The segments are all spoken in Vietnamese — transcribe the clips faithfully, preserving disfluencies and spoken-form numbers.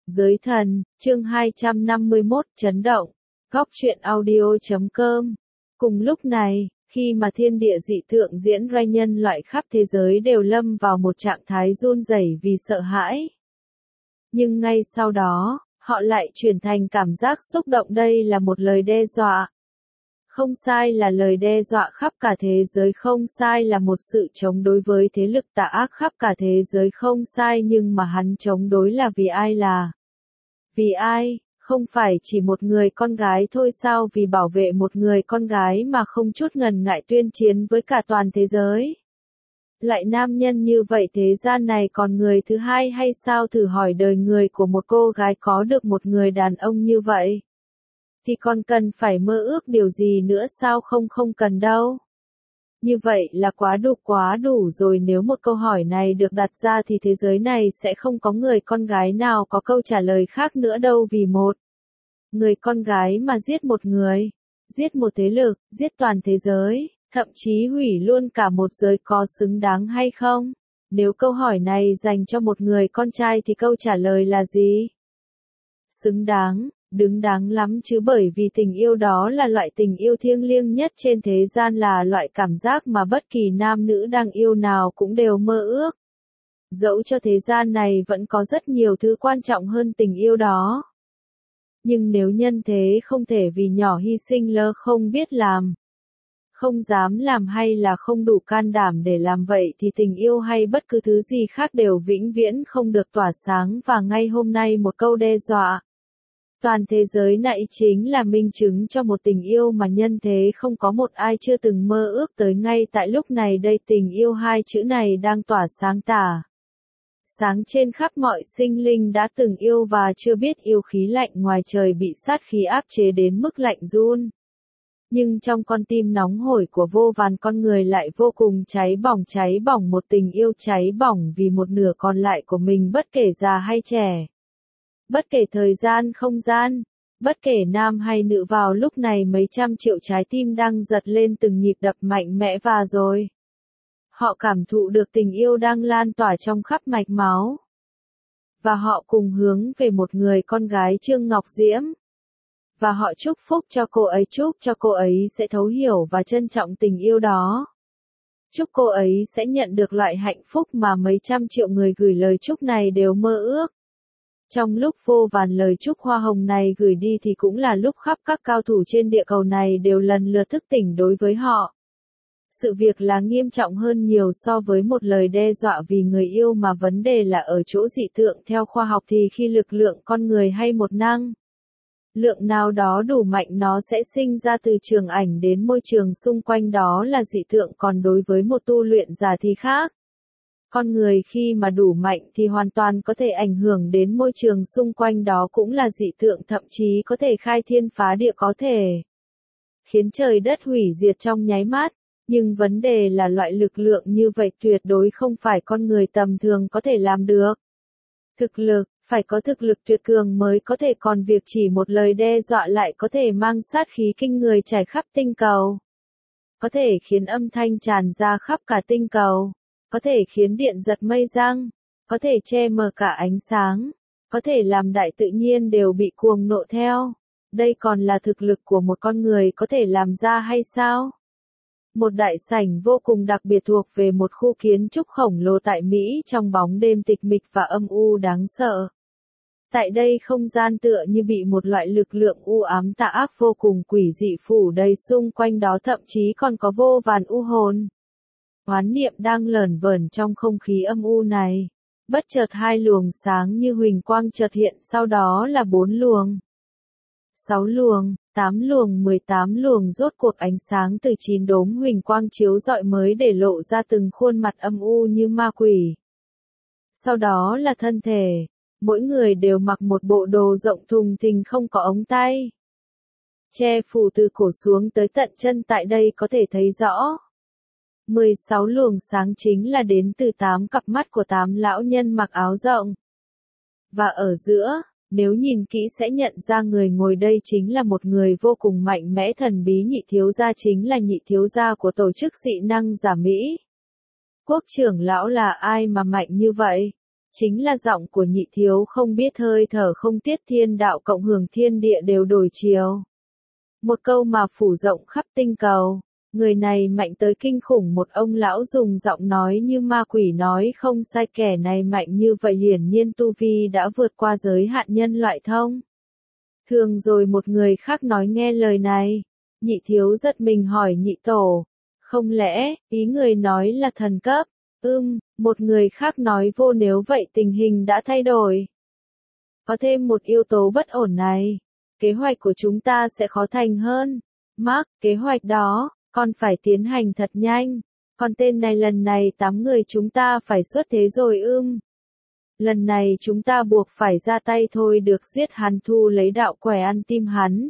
Giới thần, chương hai trăm năm mươi mốt, chấn động. Góc truyện audio chấm com. Cùng lúc này, khi mà thiên địa dị tượng diễn ra, nhân loại khắp thế giới đều lâm vào một trạng thái run rẩy vì sợ hãi. Nhưng ngay sau đó, họ lại chuyển thành cảm giác xúc động, đây là một lời đe dọa. Không sai là lời đe dọa khắp cả thế giới, không sai là một sự chống đối với thế lực tà ác khắp cả thế giới, không sai, nhưng mà hắn chống đối là vì ai? Là vì ai? Không phải chỉ một người con gái thôi sao? Vì bảo vệ một người con gái mà không chút ngần ngại tuyên chiến với cả toàn thế giới. Loại nam nhân như vậy thế gian này còn người thứ hai hay sao? Thử hỏi đời người của một cô gái có được một người đàn ông như vậy thì còn cần phải mơ ước điều gì nữa sao? Không không cần đâu. Như vậy là quá đủ quá đủ rồi. Nếu một câu hỏi này được đặt ra thì thế giới này sẽ không có người con gái nào có câu trả lời khác nữa đâu, vì một người con gái mà giết một người, giết một thế lực, giết toàn thế giới, thậm chí hủy luôn cả một giới, có xứng đáng hay không? Nếu câu hỏi này dành cho một người con trai thì câu trả lời là gì? Xứng đáng. Đứng đáng lắm chứ, bởi vì tình yêu đó là loại tình yêu thiêng liêng nhất trên thế gian, là loại cảm giác mà bất kỳ nam nữ đang yêu nào cũng đều mơ ước. Dẫu cho thế gian này vẫn có rất nhiều thứ quan trọng hơn tình yêu đó. Nhưng nếu nhân thế không thể vì nhỏ hy sinh lơ không biết làm, không dám làm hay là không đủ can đảm để làm vậy thì tình yêu hay bất cứ thứ gì khác đều vĩnh viễn không được tỏa sáng. Và ngay hôm nay một câu đe dọa toàn thế giới này chính là minh chứng cho một tình yêu mà nhân thế không có một ai chưa từng mơ ước tới. Ngay tại lúc này đây, tình yêu hai chữ này đang tỏa sáng tả sáng trên khắp mọi sinh linh đã từng yêu và chưa biết yêu. Khí lạnh ngoài trời bị sát khí áp chế đến mức lạnh run. Nhưng trong con tim nóng hổi của vô vàn con người lại vô cùng cháy bỏng, cháy bỏng một tình yêu cháy bỏng vì một nửa còn lại của mình, bất kể già hay trẻ. Bất kể thời gian không gian, bất kể nam hay nữ, vào lúc này mấy trăm triệu trái tim đang giật lên từng nhịp đập mạnh mẽ, và rồi họ cảm thụ được tình yêu đang lan tỏa trong khắp mạch máu. Và họ cùng hướng về một người con gái Trương Ngọc Diễm. Và họ chúc phúc cho cô ấy, chúc cho cô ấy sẽ thấu hiểu và trân trọng tình yêu đó. Chúc cô ấy sẽ nhận được loại hạnh phúc mà mấy trăm triệu người gửi lời chúc này đều mơ ước. Trong lúc vô vàn lời chúc hoa hồng này gửi đi thì cũng là lúc khắp các cao thủ trên địa cầu này đều lần lượt thức tỉnh đối với họ. Sự việc là nghiêm trọng hơn nhiều so với một lời đe dọa vì người yêu, mà vấn đề là ở chỗ dị tượng. Theo khoa học thì khi lực lượng con người hay một năng lượng nào đó đủ mạnh, nó sẽ sinh ra từ trường ảnh đến môi trường xung quanh, đó là dị tượng. Còn đối với một tu luyện giả thì khác. Con người khi mà đủ mạnh thì hoàn toàn có thể ảnh hưởng đến môi trường xung quanh, đó cũng là dị tượng, thậm chí có thể khai thiên phá địa, có thể khiến trời đất hủy diệt trong nháy mắt. Nhưng vấn đề là loại lực lượng như vậy tuyệt đối không phải con người tầm thường có thể làm được. Thực lực, phải có thực lực tuyệt cường mới có thể, còn việc chỉ một lời đe dọa lại có thể mang sát khí kinh người trải khắp tinh cầu. Có thể khiến âm thanh tràn ra khắp cả tinh cầu. Có thể khiến điện giật mây giăng, có thể che mờ cả ánh sáng, có thể làm đại tự nhiên đều bị cuồng nộ theo. Đây còn là thực lực của một con người có thể làm ra hay sao? Một đại sảnh vô cùng đặc biệt thuộc về một khu kiến trúc khổng lồ tại Mỹ, trong bóng đêm tịch mịch và âm u đáng sợ. Tại đây không gian tựa như bị một loại lực lượng u ám tà ác vô cùng quỷ dị phủ đầy xung quanh đó, thậm chí còn có vô vàn u hồn oán niệm đang lởn vởn trong không khí âm u này. Bất chợt hai luồng sáng như huỳnh quang chợt hiện, sau đó là bốn luồng, sáu luồng, tám luồng, mười tám luồng, rốt cuộc ánh sáng từ chín đốm huỳnh quang chiếu rọi mới để lộ ra từng khuôn mặt âm u như ma quỷ. Sau đó là thân thể, mỗi người đều mặc một bộ đồ rộng thùng thình không có ống tay, che phủ từ cổ xuống tới tận chân. Tại đây có thể thấy rõ mười sáu luồng sáng chính là đến từ tám cặp mắt của tám lão nhân mặc áo rộng. Và ở giữa, nếu nhìn kỹ sẽ nhận ra người ngồi đây chính là một người vô cùng mạnh mẽ, thần bí. Nhị thiếu gia chính là nhị thiếu gia của tổ chức dị năng giả Mỹ. Quốc trưởng lão là ai mà mạnh như vậy? Chính là giọng của Nhị Thiếu không biết hơi thở không tiết thiên đạo cộng hưởng thiên địa đều đổi chiều. Một câu mà phủ rộng khắp tinh cầu. Người này mạnh tới kinh khủng, một ông lão dùng giọng nói như ma quỷ nói không sai, kẻ này mạnh như vậy hiển nhiên tu vi đã vượt qua giới hạn nhân loại thông thường rồi. Một người khác nói nghe lời này, Nhị Thiếu giật mình hỏi Nhị Tổ, không lẽ, ý người nói là thần cấp? Ưm, một người khác nói vô, nếu vậy tình hình đã thay đổi. Có thêm một yếu tố bất ổn này, kế hoạch của chúng ta sẽ khó thành hơn. Mark, kế hoạch đó, còn phải tiến hành thật nhanh. Còn tên này lần này tám người chúng ta phải xuất thế rồi ưm. Lần này chúng ta buộc phải ra tay thôi, được giết hắn, thu lấy đạo quẻ ăn tim hắn.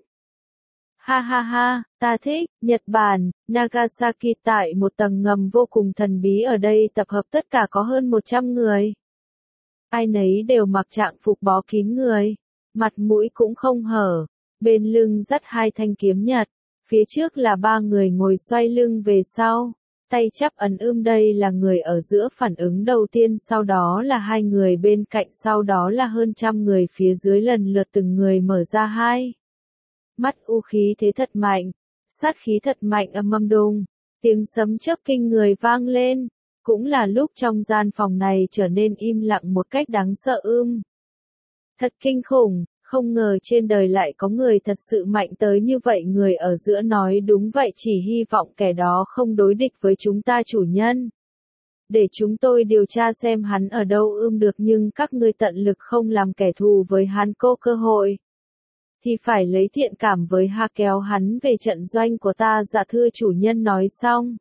Ha ha ha, ta thích. Nhật Bản, Nagasaki, tại một tầng ngầm vô cùng thần bí, ở đây tập hợp tất cả có hơn một trăm người. Ai nấy đều mặc trạng phục bó kín người, mặt mũi cũng không hở, bên lưng dắt hai thanh kiếm nhật, phía trước là ba người ngồi xoay lưng về sau, tay chắp ấn ưm. Đây là người ở giữa phản ứng đầu tiên, sau đó là hai người bên cạnh, sau đó là hơn trăm người phía dưới, lần lượt từng người mở ra hai mắt, u khí thế thật mạnh, sát khí thật mạnh, âm âm đùng, tiếng sấm chớp kinh người vang lên, cũng là lúc trong gian phòng này trở nên im lặng một cách đáng sợ ưm. Thật kinh khủng, không ngờ trên đời lại có người thật sự mạnh tới như vậy. Người ở giữa nói đúng vậy, chỉ hy vọng kẻ đó không đối địch với chúng ta chủ nhân. Để chúng tôi điều tra xem hắn ở đâu ưm. Được, nhưng các ngươi tận lực không làm kẻ thù với hắn, cô cơ hội thì phải lấy thiện cảm với ha, kéo hắn về trận doanh của ta. Dạ thưa chủ nhân. Nói xong,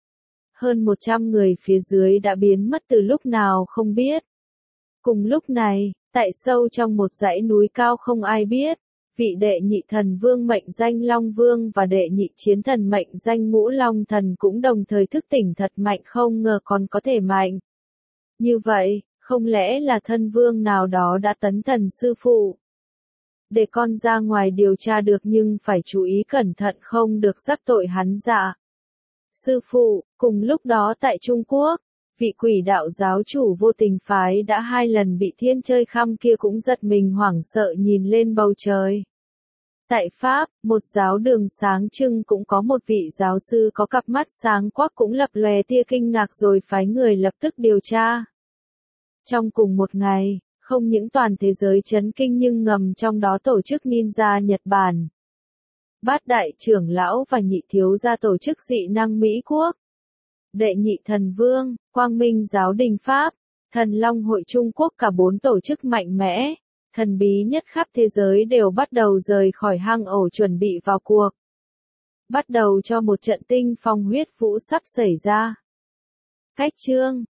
hơn một trăm người phía dưới đã biến mất từ lúc nào không biết. Cùng lúc này, tại sâu trong một dãy núi cao không ai biết, vị đệ nhị thần vương mệnh danh Long Vương và đệ nhị chiến thần mệnh danh Ngũ Long Thần cũng đồng thời thức tỉnh. Thật mạnh, không ngờ còn có thể mạnh như vậy, không lẽ là thân vương nào đó đã tấn thần sư phụ? Để con ra ngoài điều tra được, nhưng phải chú ý cẩn thận không được rắc tội hắn. Dạ sư phụ. Cùng lúc đó tại Trung Quốc, vị quỷ đạo giáo chủ Vô Tình phái đã hai lần bị thiên chơi khăm kia cũng giật mình hoảng sợ nhìn lên bầu trời. Tại Pháp, một giáo đường sáng trưng cũng có một vị giáo sư có cặp mắt sáng quắc cũng lập lòe tia kinh ngạc rồi phái người lập tức điều tra. Trong cùng một ngày, không những toàn thế giới chấn kinh nhưng ngầm trong đó tổ chức ninja Nhật Bản, Bát đại trưởng lão và Nhị thiếu gia tổ chức dị năng Mỹ Quốc, đệ nhị thần vương, Quang Minh giáo đình Pháp, Thần Long hội Trung Quốc, cả bốn tổ chức mạnh mẽ, thần bí nhất khắp thế giới đều bắt đầu rời khỏi hang ổ chuẩn bị vào cuộc. Bắt đầu cho một trận tinh phong huyết vũ sắp xảy ra. Cách chương